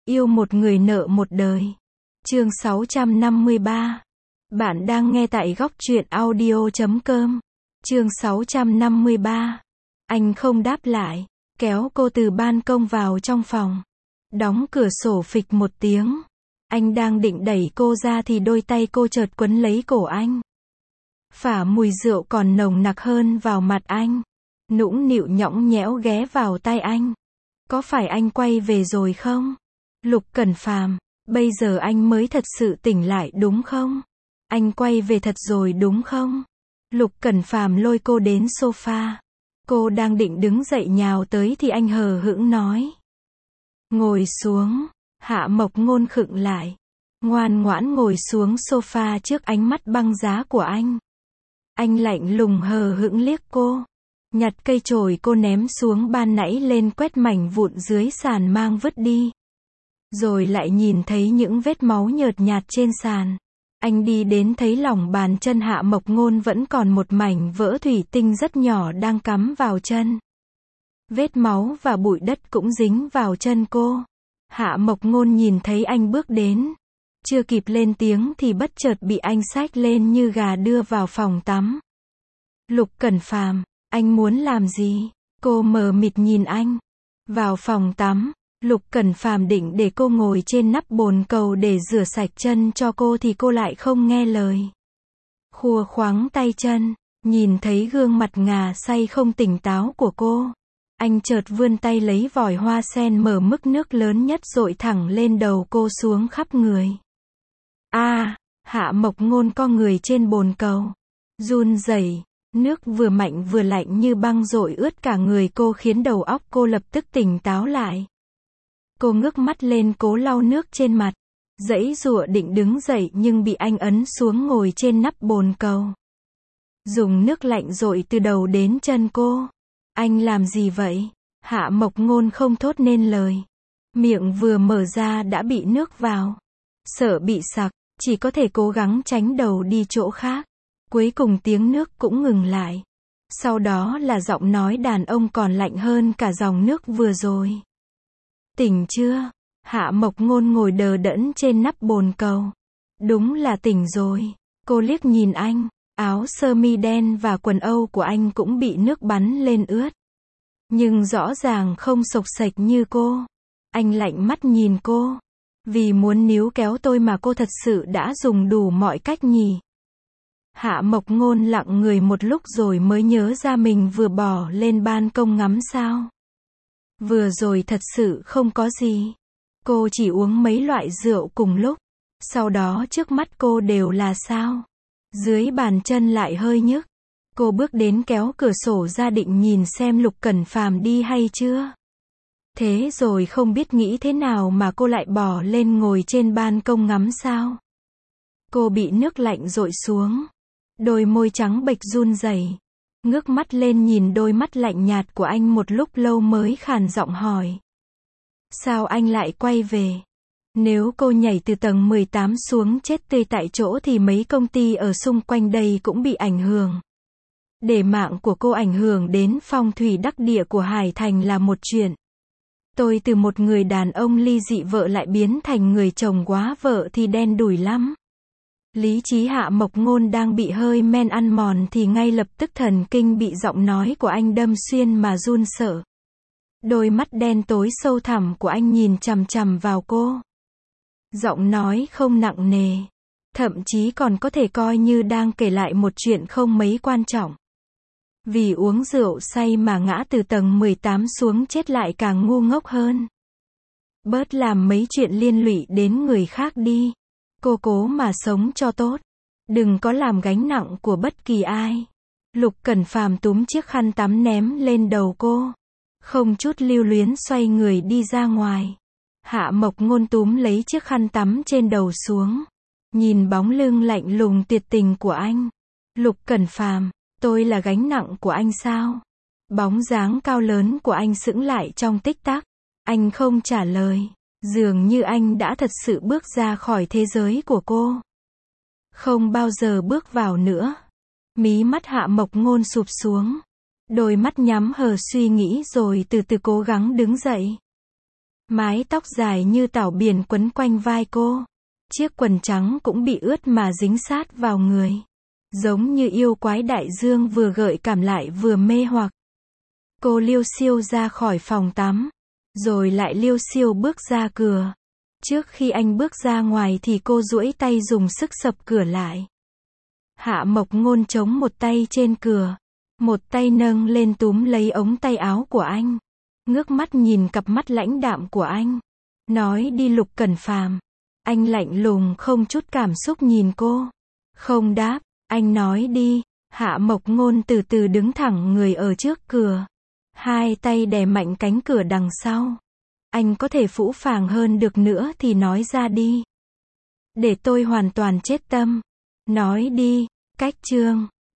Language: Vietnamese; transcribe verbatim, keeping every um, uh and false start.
Yêu một người nợ một đời. Chương sáu trăm năm mươi ba. Bạn đang nghe tại góc truyện audio chấm com. Chương sáu trăm năm mươi ba. Anh không đáp lại, kéo cô từ ban công vào trong phòng. Đóng cửa sổ phịch một tiếng. Anh đang định đẩy cô ra thì đôi tay cô chợt quấn lấy cổ anh. Phả mùi rượu còn nồng nặc hơn vào mặt anh. Nũng nịu nhõng nhẽo ghé vào tai anh. Có phải anh quay về rồi không? Lục Cẩn Phàm, bây giờ anh mới thật sự tỉnh lại đúng không? Anh quay về thật rồi đúng không? Lục Cẩn Phàm lôi cô đến sofa. Cô đang định đứng dậy nhào tới thì anh hờ hững nói. Ngồi xuống. Hạ Mộc Ngôn khựng lại. Ngoan ngoãn ngồi xuống sofa trước ánh mắt băng giá của anh. Anh lạnh lùng hờ hững liếc cô. Nhặt cây chổi cô ném xuống ban nãy lên quét mảnh vụn dưới sàn mang vứt đi. Rồi lại nhìn thấy những vết máu nhợt nhạt trên sàn. Anh đi đến thấy lòng bàn chân Hạ Mộc Ngôn vẫn còn một mảnh vỡ thủy tinh rất nhỏ đang cắm vào chân. Vết máu và bụi đất cũng dính vào chân cô. Hạ Mộc Ngôn nhìn thấy anh bước đến. Chưa kịp lên tiếng thì bất chợt bị anh xách lên như gà đưa vào phòng tắm. Lục Cẩn Phàm, anh muốn làm gì? Cô mờ mịt nhìn anh. Vào phòng tắm. Lục Cẩn Phàm định để cô ngồi trên nắp bồn cầu để rửa sạch chân cho cô thì cô lại không nghe lời. Khua khoắng tay chân, nhìn thấy gương mặt ngà say không tỉnh táo của cô. Anh chợt vươn tay lấy vòi hoa sen mở mức nước lớn nhất dội thẳng lên đầu cô xuống khắp người. A, à, Hạ Mộc Ngôn co người trên bồn cầu. Run rẩy, nước vừa mạnh vừa lạnh như băng dội ướt cả người cô khiến đầu óc cô lập tức tỉnh táo lại. Cô ngước mắt lên cố lau nước trên mặt. Giãy giụa định đứng dậy nhưng bị anh ấn xuống ngồi trên nắp bồn cầu. Dùng nước lạnh dội từ đầu đến chân cô. Anh làm gì vậy? Hạ Mộc Ngôn không thốt nên lời. Miệng vừa mở ra đã bị nước vào. Sợ bị sặc, chỉ có thể cố gắng tránh đầu đi chỗ khác. Cuối cùng tiếng nước cũng ngừng lại. Sau đó là giọng nói đàn ông còn lạnh hơn cả dòng nước vừa rồi. Tỉnh chưa? Hạ Mộc Ngôn ngồi đờ đẫn trên nắp bồn cầu. Đúng là tỉnh rồi. Cô liếc nhìn anh. Áo sơ mi đen và quần âu của anh cũng bị nước bắn lên ướt. Nhưng rõ ràng không xộc xệch như cô. Anh lạnh mắt nhìn cô. Vì muốn níu kéo tôi mà cô thật sự đã dùng đủ mọi cách nhỉ? Hạ Mộc Ngôn lặng người một lúc rồi mới nhớ ra mình vừa bỏ lên ban công ngắm sao. Vừa rồi thật sự không có gì. Cô chỉ uống mấy loại rượu cùng lúc. Sau đó trước mắt cô đều là sao. Dưới bàn chân lại hơi nhức. Cô bước đến kéo cửa sổ ra định nhìn xem Lục Cẩn Phàm đi hay chưa. Thế rồi không biết nghĩ thế nào mà cô lại bỏ lên ngồi trên ban công ngắm sao. Cô bị nước lạnh dội xuống. Đôi môi trắng bệch run rẩy. Ngước mắt lên nhìn đôi mắt lạnh nhạt của anh một lúc lâu mới khàn giọng hỏi. Sao anh lại quay về? Nếu cô nhảy từ tầng mười tám xuống chết tươi tại chỗ thì mấy công ty ở xung quanh đây cũng bị ảnh hưởng. Để mạng của cô ảnh hưởng đến phong thủy đắc địa của Hải Thành là một chuyện. Tôi từ một người đàn ông ly dị vợ lại biến thành người chồng quá vợ thì đen đủi lắm. Lý trí Hạ Mộc Ngôn đang bị hơi men ăn mòn thì ngay lập tức thần kinh bị giọng nói của anh đâm xuyên mà run sợ. Đôi mắt đen tối sâu thẳm của anh nhìn chằm chằm vào cô. Giọng nói không nặng nề. Thậm chí còn có thể coi như đang kể lại một chuyện không mấy quan trọng. Vì uống rượu say mà ngã từ tầng mười tám xuống chết lại càng ngu ngốc hơn. Bớt làm mấy chuyện liên lụy đến người khác đi. Cô cố mà sống cho tốt. Đừng có làm gánh nặng của bất kỳ ai. Lục Cẩn Phàm túm chiếc khăn tắm ném lên đầu cô. Không chút lưu luyến xoay người đi ra ngoài. Hạ Mộc Ngôn túm lấy chiếc khăn tắm trên đầu xuống. Nhìn bóng lưng lạnh lùng tuyệt tình của anh. Lục Cẩn Phàm, tôi là gánh nặng của anh sao? Bóng dáng cao lớn của anh sững lại trong tích tắc. Anh không trả lời. Dường như anh đã thật sự bước ra khỏi thế giới của cô. Không bao giờ bước vào nữa. Mí mắt Hạ Mộc Ngôn sụp xuống. Đôi mắt nhắm hờ suy nghĩ rồi từ từ cố gắng đứng dậy. Mái tóc dài như tảo biển quấn quanh vai cô. Chiếc quần trắng cũng bị ướt mà dính sát vào người. Giống như yêu quái đại dương vừa gợi cảm lại vừa mê hoặc. Cô liêu xiêu ra khỏi phòng tắm. Rồi lại liêu xiêu bước ra cửa. Trước khi anh bước ra ngoài thì cô duỗi tay dùng sức sập cửa lại. Hạ Mộc Ngôn chống một tay trên cửa. Một tay nâng lên túm lấy ống tay áo của anh. Ngước mắt nhìn cặp mắt lãnh đạm của anh. Nói đi Lục Cẩn Phàm. Anh lạnh lùng không chút cảm xúc nhìn cô. Không đáp, anh nói đi. Hạ Mộc Ngôn từ từ đứng thẳng người ở trước cửa. Hai tay đè mạnh cánh cửa đằng sau. Anh có thể phũ phàng hơn được nữa thì nói ra đi. Để tôi hoàn toàn chết tâm. Nói đi, cách chương.